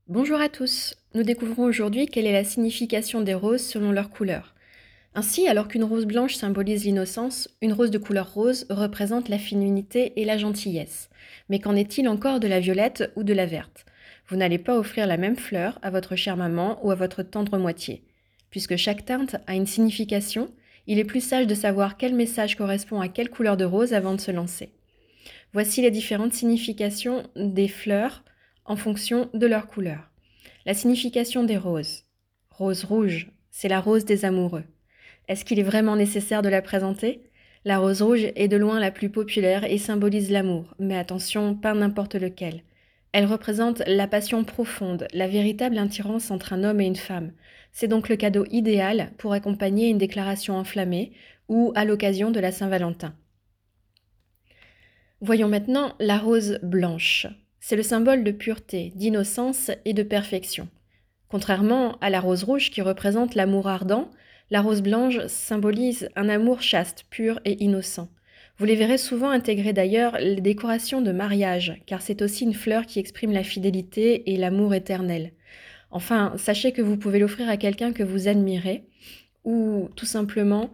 Bonjour à tous, nous découvrons aujourd'hui quelle est la signification des roses selon leur couleur. Ainsi, alors qu'une rose blanche symbolise l'innocence, une rose de couleur rose représente la féminité et la gentillesse. Mais qu'en est-il encore de la violette ou de la verte? Vous n'allez pas offrir la même fleur à votre chère maman ou à votre tendre moitié. Puisque chaque teinte a une signification, il est plus sage de savoir quel message correspond à quelle couleur de rose avant de se lancer. Voici les différentes significations des fleurs en fonction de leur couleur. La signification des roses. Rose rouge, c'est la rose des amoureux. Est-ce qu'il est vraiment nécessaire de la présenter? La rose rouge est de loin la plus populaire et symbolise l'amour, mais attention, pas n'importe lequel. Elle représente la passion profonde, la véritable attirance entre un homme et une femme. C'est donc le cadeau idéal pour accompagner une déclaration enflammée ou à l'occasion de la Saint-Valentin. Voyons maintenant la rose blanche. C'est le symbole de pureté, d'innocence et de perfection. Contrairement à la rose rouge qui représente l'amour ardent, la rose blanche symbolise un amour chaste, pur et innocent. Vous les verrez souvent intégrer d'ailleurs les décorations de mariage, car c'est aussi une fleur qui exprime la fidélité et l'amour éternel. Enfin, sachez que vous pouvez l'offrir à quelqu'un que vous admirez, ou tout simplement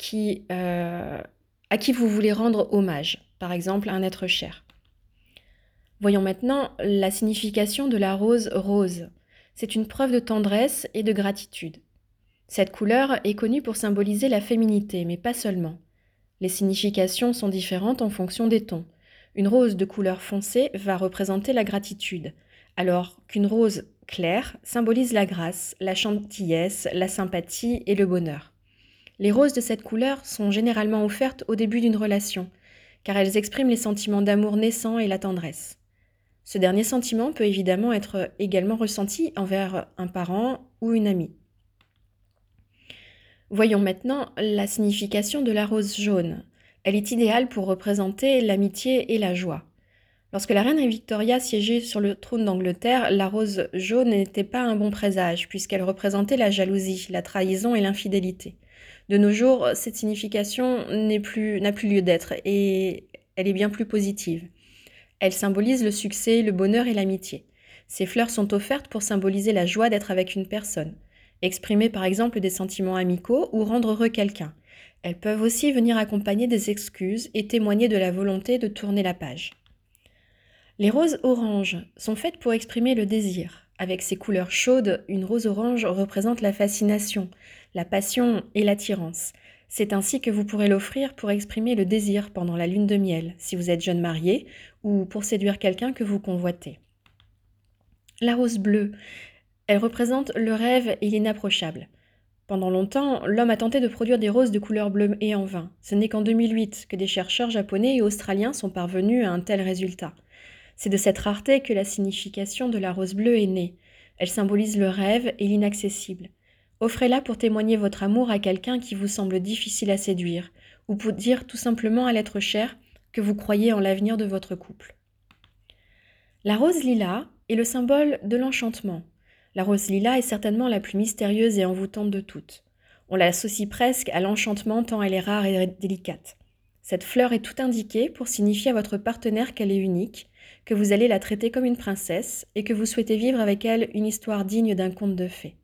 à qui vous voulez rendre hommage, par exemple un être cher. Voyons maintenant la signification de la rose rose. C'est une preuve de tendresse et de gratitude. Cette couleur est connue pour symboliser la féminité, mais pas seulement. Les significations sont différentes en fonction des tons. Une rose de couleur foncée va représenter la gratitude, alors qu'une rose claire symbolise la grâce, la gentillesse, la sympathie et le bonheur. Les roses de cette couleur sont généralement offertes au début d'une relation, car elles expriment les sentiments d'amour naissant et la tendresse. Ce dernier sentiment peut évidemment être également ressenti envers un parent ou une amie. Voyons maintenant la signification de la rose jaune. Elle est idéale pour représenter l'amitié et la joie. Lorsque la reine Victoria siégeait sur le trône d'Angleterre, la rose jaune n'était pas un bon présage, puisqu'elle représentait la jalousie, la trahison et l'infidélité. De nos jours, cette signification n'a plus lieu d'être et elle est bien plus positive. Elle symbolise le succès, le bonheur et l'amitié. Ces fleurs sont offertes pour symboliser la joie d'être avec une personne, exprimer par exemple des sentiments amicaux ou rendre heureux quelqu'un. Elles peuvent aussi venir accompagner des excuses et témoigner de la volonté de tourner la page. Les roses oranges sont faites pour exprimer le désir. Avec ses couleurs chaudes, une rose orange représente la fascination, la passion et l'attirance. C'est ainsi que vous pourrez l'offrir pour exprimer le désir pendant la lune de miel, si vous êtes jeune marié, ou pour séduire quelqu'un que vous convoitez. La rose bleue, elle représente le rêve et l'inapprochable. Pendant longtemps, l'homme a tenté de produire des roses de couleur bleue et en vain. Ce n'est qu'en 2008 que des chercheurs japonais et australiens sont parvenus à un tel résultat. C'est de cette rareté que la signification de la rose bleue est née. Elle symbolise le rêve et l'inaccessible. Offrez-la pour témoigner votre amour à quelqu'un qui vous semble difficile à séduire, ou pour dire tout simplement à l'être cher que vous croyez en l'avenir de votre couple. La rose lilas est le symbole de l'enchantement. La rose lilas est certainement la plus mystérieuse et envoûtante de toutes. On l'associe presque à l'enchantement tant elle est rare et délicate. Cette fleur est tout indiquée pour signifier à votre partenaire qu'elle est unique, que vous allez la traiter comme une princesse et que vous souhaitez vivre avec elle une histoire digne d'un conte de fées.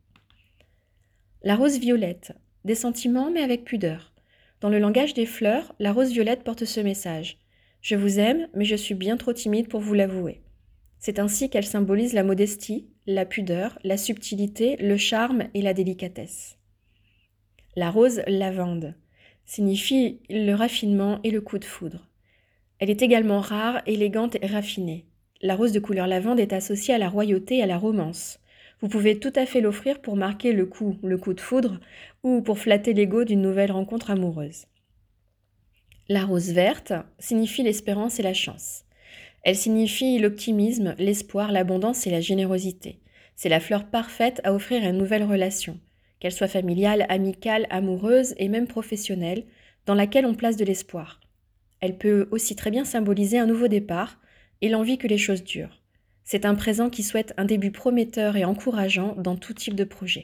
La rose violette, des sentiments mais avec pudeur. Dans le langage des fleurs, la rose violette porte ce message. Je vous aime, mais je suis bien trop timide pour vous l'avouer. C'est ainsi qu'elle symbolise la modestie, la pudeur, la subtilité, le charme et la délicatesse. La rose lavande signifie le raffinement et le coup de foudre. Elle est également rare, élégante et raffinée. La rose de couleur lavande est associée à la royauté et à la romance. Vous pouvez tout à fait l'offrir pour marquer le coup de foudre, ou pour flatter l'ego d'une nouvelle rencontre amoureuse. La rose verte signifie l'espérance et la chance. Elle signifie l'optimisme, l'espoir, l'abondance et la générosité. C'est la fleur parfaite à offrir à une nouvelle relation, qu'elle soit familiale, amicale, amoureuse et même professionnelle, dans laquelle on place de l'espoir. Elle peut aussi très bien symboliser un nouveau départ et l'envie que les choses durent. C'est un présent qui souhaite un début prometteur et encourageant dans tout type de projet.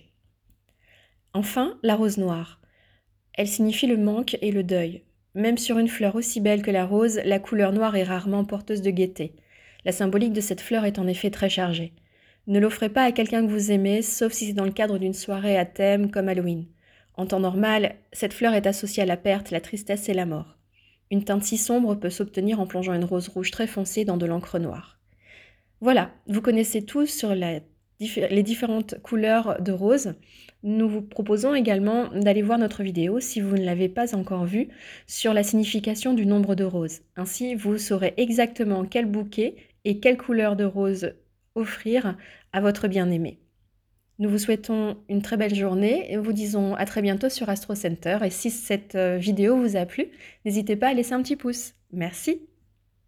Enfin, la rose noire. Elle signifie le manque et le deuil. Même sur une fleur aussi belle que la rose, la couleur noire est rarement porteuse de gaieté. La symbolique de cette fleur est en effet très chargée. Ne l'offrez pas à quelqu'un que vous aimez, sauf si c'est dans le cadre d'une soirée à thème comme Halloween. En temps normal, cette fleur est associée à la perte, la tristesse et la mort. Une teinte si sombre peut s'obtenir en plongeant une rose rouge très foncée dans de l'encre noire. Voilà, vous connaissez tous sur les différentes couleurs de rose. Nous vous proposons également d'aller voir notre vidéo, si vous ne l'avez pas encore vue, sur la signification du nombre de roses. Ainsi, vous saurez exactement quel bouquet et quelle couleur de rose offrir à votre bien-aimé. Nous vous souhaitons une très belle journée et vous disons à très bientôt sur Astro Center. Et si cette vidéo vous a plu, n'hésitez pas à laisser un petit pouce. Merci.